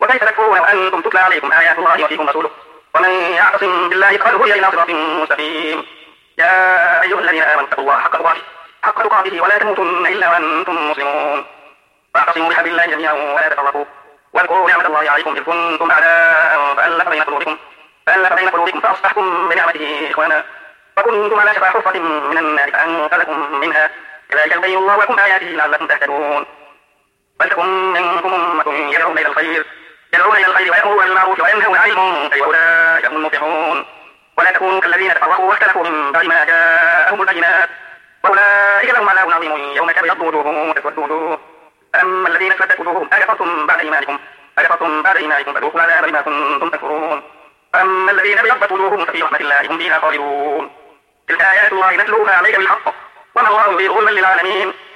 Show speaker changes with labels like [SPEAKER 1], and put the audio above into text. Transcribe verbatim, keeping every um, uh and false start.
[SPEAKER 1] وكيف تكفرون وأنتم تتلى عليكم آيات الله وفيكم رسوله ومن يعتصم بالله فقد هدي إلى صراط مستقيم. يا أيها الذين آمنوا اتقوا الله حق تقاته حق تقاته ولا تموتن إلا وأنتم مسلمون. واعتصموا بحبل الله جميعا ولا تفرقوا واذكروا نعمة الله عليكم إذ كنتم أعداء فألف بين قلوبكم فألف بين قلوبكم فأصبحتم بنعمته إخوانا وكنتم على شفا حفرة من النار فأنقذكم منها كذلك يبين الله لكم آياته لعلكم تهتدون. ولتكن منكم أمة يدعون إلى الخير يدعون إلى الخير ويأمرون بالمعروف وينهون عن المنكر وأولئك هم المفلحون. ولا تكونوا كالذين تفرقوا واختلفوا من بعد ما جاءهم البينات وأولئك لهم عذاب عظيم يوم تبيض وجوههم وتسود وجوه. أما الذين اسودت وجوههم أكفرتم بعد إيمانكم أكفرتم بعد إيمانكم فذوقوا العذاب بما كنتم تكفرون. أما الذين ابيضت وجوههم ففي رحمة الله هم فيها خالدون. تلك آيات الله نتلوها عليك بالحق وما الله يريد ظلما للعالمين.